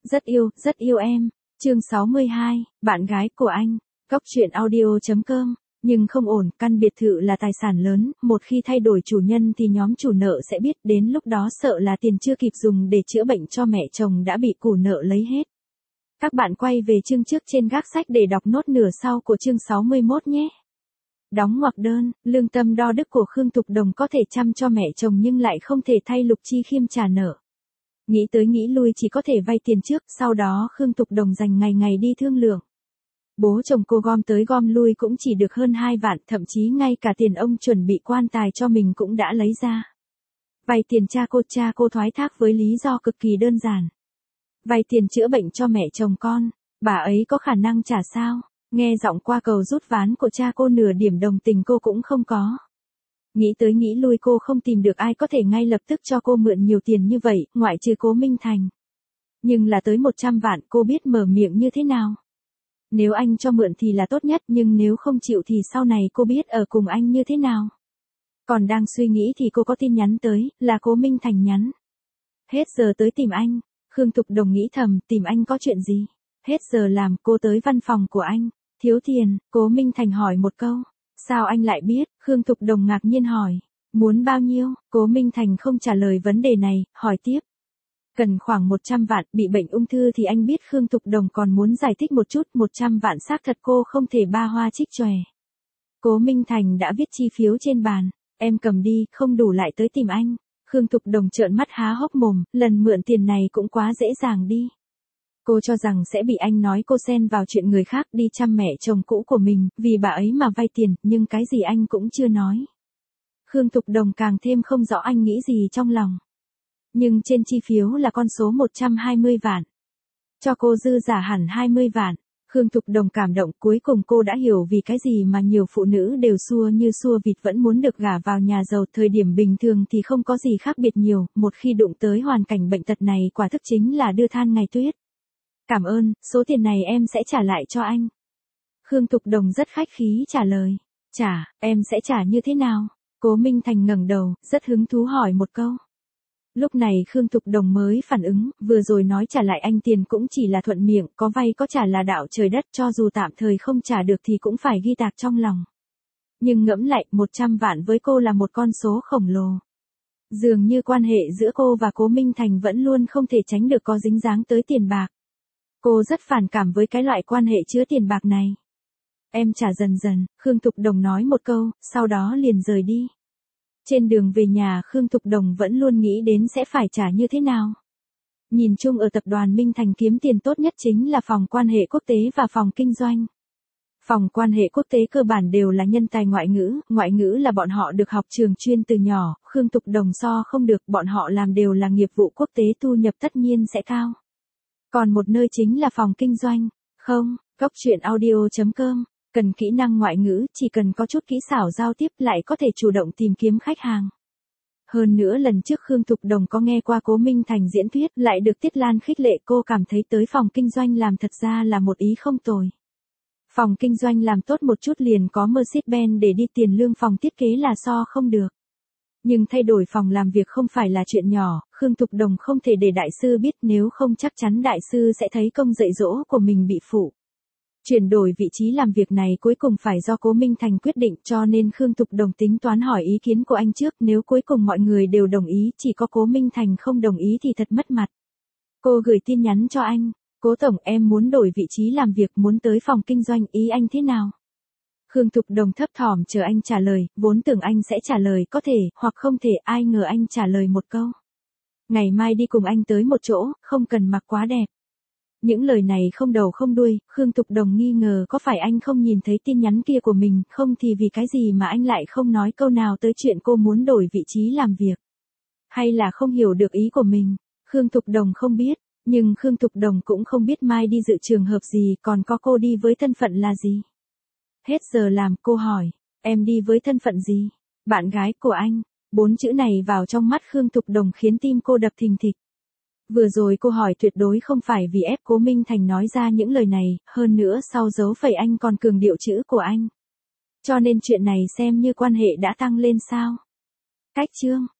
rất yêu em. Chương 62, bạn gái của anh. Góc truyện audio.com. Nhưng không ổn, căn biệt thự là tài sản lớn, một khi thay đổi chủ nhân thì nhóm chủ nợ sẽ biết, đến lúc đó sợ là tiền chưa kịp dùng để chữa bệnh cho mẹ chồng đã bị cù nợ lấy hết. Các bạn quay về chương trước trên gác sách để đọc nốt nửa sau của chương 61 nhé. Đóng ngoặc đơn, lương tâm đo đức của Khương Thục Đồng có thể chăm cho mẹ chồng nhưng lại không thể thay Lục Chi Khiêm trả nợ. Nghĩ tới nghĩ lui chỉ có thể vay tiền trước, sau đó Khương Thục Đồng dành ngày đi thương lượng. Bố chồng cô gom tới gom lui cũng chỉ được hơn 2 vạn, thậm chí ngay cả tiền ông chuẩn bị quan tài cho mình cũng đã lấy ra. Vay tiền cha cô thoái thác với lý do cực kỳ đơn giản. Vay tiền chữa bệnh cho mẹ chồng con, bà ấy có khả năng trả sao? Nghe giọng qua cầu rút ván của cha cô nửa điểm đồng tình cô cũng không có. Nghĩ tới nghĩ lui cô không tìm được ai có thể ngay lập tức cho cô mượn nhiều tiền như vậy, ngoại trừ Cố Minh Thành. Nhưng là tới 100 vạn cô biết mở miệng như thế nào. Nếu anh cho mượn thì là tốt nhất, nhưng nếu không chịu thì sau này cô biết ở cùng anh như thế nào. Còn đang suy nghĩ thì cô có tin nhắn tới, là Cố Minh Thành nhắn. Hết giờ tới tìm anh. Khương Thục Đồng nghĩ thầm, tìm anh có chuyện gì? Hết giờ làm, cô tới văn phòng của anh. Thiếu tiền, Cố Minh Thành hỏi một câu. Sao anh lại biết? Khương Thục Đồng ngạc nhiên hỏi. Muốn bao nhiêu? Cố Minh Thành không trả lời vấn đề này, hỏi tiếp. Cần khoảng 100 vạn, bị bệnh ung thư thì anh biết Khương Thục Đồng còn muốn giải thích một chút, 100 vạn xác thật cô không thể ba hoa trích chòe. Cố Minh Thành đã viết chi phiếu trên bàn. Em cầm đi, không đủ lại tới tìm anh. Khương Thục Đồng trợn mắt há hốc mồm, lần mượn tiền này cũng quá dễ dàng đi. Cô cho rằng sẽ bị anh nói cô xen vào chuyện người khác đi chăm mẹ chồng cũ của mình, vì bà ấy mà vay tiền, nhưng cái gì anh cũng chưa nói. Khương Thục Đồng càng thêm không rõ anh nghĩ gì trong lòng. Nhưng trên chi phiếu là con số 120 vạn. Cho cô dư giả hẳn 20 vạn. Khương Thục Đồng cảm động, cuối cùng cô đã hiểu vì cái gì mà nhiều phụ nữ đều xua như xua vịt vẫn muốn được gả vào nhà giàu. Thời điểm bình thường thì không có gì khác biệt nhiều, một khi đụng tới hoàn cảnh bệnh tật này quả thực chính là đưa than ngày tuyết. Cảm ơn, số tiền này em sẽ trả lại cho anh. Khương Thục Đồng rất khách khí trả lời. Em sẽ trả như thế nào? Cố Minh Thành ngẩng đầu, rất hứng thú hỏi một câu. Lúc này Khương Thục Đồng mới phản ứng, vừa rồi nói trả lại anh tiền cũng chỉ là thuận miệng, có vay có trả là đạo trời đất, cho dù tạm thời không trả được thì cũng phải ghi tạc trong lòng. Nhưng ngẫm lại, 100 vạn với cô là một con số khổng lồ. Dường như quan hệ giữa cô và Cố Minh Thành vẫn luôn không thể tránh được có dính dáng tới tiền bạc. Cô rất phản cảm với cái loại quan hệ chứa tiền bạc này. Em trả dần dần, Khương Thục Đồng nói một câu, sau đó liền rời đi. Trên đường về nhà Khương Thục Đồng vẫn luôn nghĩ đến sẽ phải trả như thế nào. Nhìn chung ở tập đoàn Minh Thành kiếm tiền tốt nhất chính là phòng quan hệ quốc tế và phòng kinh doanh. Phòng quan hệ quốc tế cơ bản đều là nhân tài ngoại ngữ là bọn họ được học trường chuyên từ nhỏ, Khương Thục Đồng so không được, bọn họ làm đều là nghiệp vụ quốc tế, thu nhập tất nhiên sẽ cao. Còn một nơi chính là phòng kinh doanh. Không, góc truyện audio.com. Cần kỹ năng ngoại ngữ, chỉ cần có chút kỹ xảo giao tiếp lại có thể chủ động tìm kiếm khách hàng. Hơn nữa lần trước Khương Thục Đồng có nghe qua Cố Minh Thành diễn thuyết, lại được Tiết Lan khích lệ, cô cảm thấy tới phòng kinh doanh làm thật ra là một ý không tồi. Phòng kinh doanh làm tốt một chút liền có Mercedes-Benz để đi, tiền lương phòng thiết kế là so không được. Nhưng thay đổi phòng làm việc không phải là chuyện nhỏ, Khương Thục Đồng không thể để đại sư biết, nếu không chắc chắn đại sư sẽ thấy công dạy dỗ của mình bị phụ. Chuyển đổi vị trí làm việc này cuối cùng phải do Cố Minh Thành quyết định, cho nên Khương Thục Đồng tính toán hỏi ý kiến của anh trước, nếu cuối cùng mọi người đều đồng ý, chỉ có Cố Minh Thành không đồng ý thì thật mất mặt. Cô gửi tin nhắn cho anh, Cố Tổng, em muốn đổi vị trí làm việc, muốn tới phòng kinh doanh, ý anh thế nào? Khương Thục Đồng thấp thỏm chờ anh trả lời, vốn tưởng anh sẽ trả lời có thể, hoặc không thể, ai ngờ anh trả lời một câu. Ngày mai đi cùng anh tới một chỗ, không cần mặc quá đẹp. Những lời này không đầu không đuôi, Khương Thục Đồng nghi ngờ có phải anh không nhìn thấy tin nhắn kia của mình, không thì vì cái gì mà anh lại không nói câu nào tới chuyện cô muốn đổi vị trí làm việc. Hay là không hiểu được ý của mình, Khương Thục Đồng không biết, nhưng Khương Thục Đồng cũng không biết mai đi dự trường hợp gì, còn có cô đi với thân phận là gì. Hết giờ làm, cô hỏi, em đi với thân phận gì? Bạn gái của anh. 4 chữ này vào trong mắt Khương Thục Đồng khiến tim cô đập thình thịch. Vừa rồi cô hỏi tuyệt đối không phải vì ép Cố Minh Thành nói ra những lời này, hơn nữa sau dấu phẩy anh còn cường điệu chữ của anh. Cho nên chuyện này xem như quan hệ đã tăng lên sao. Cách chương.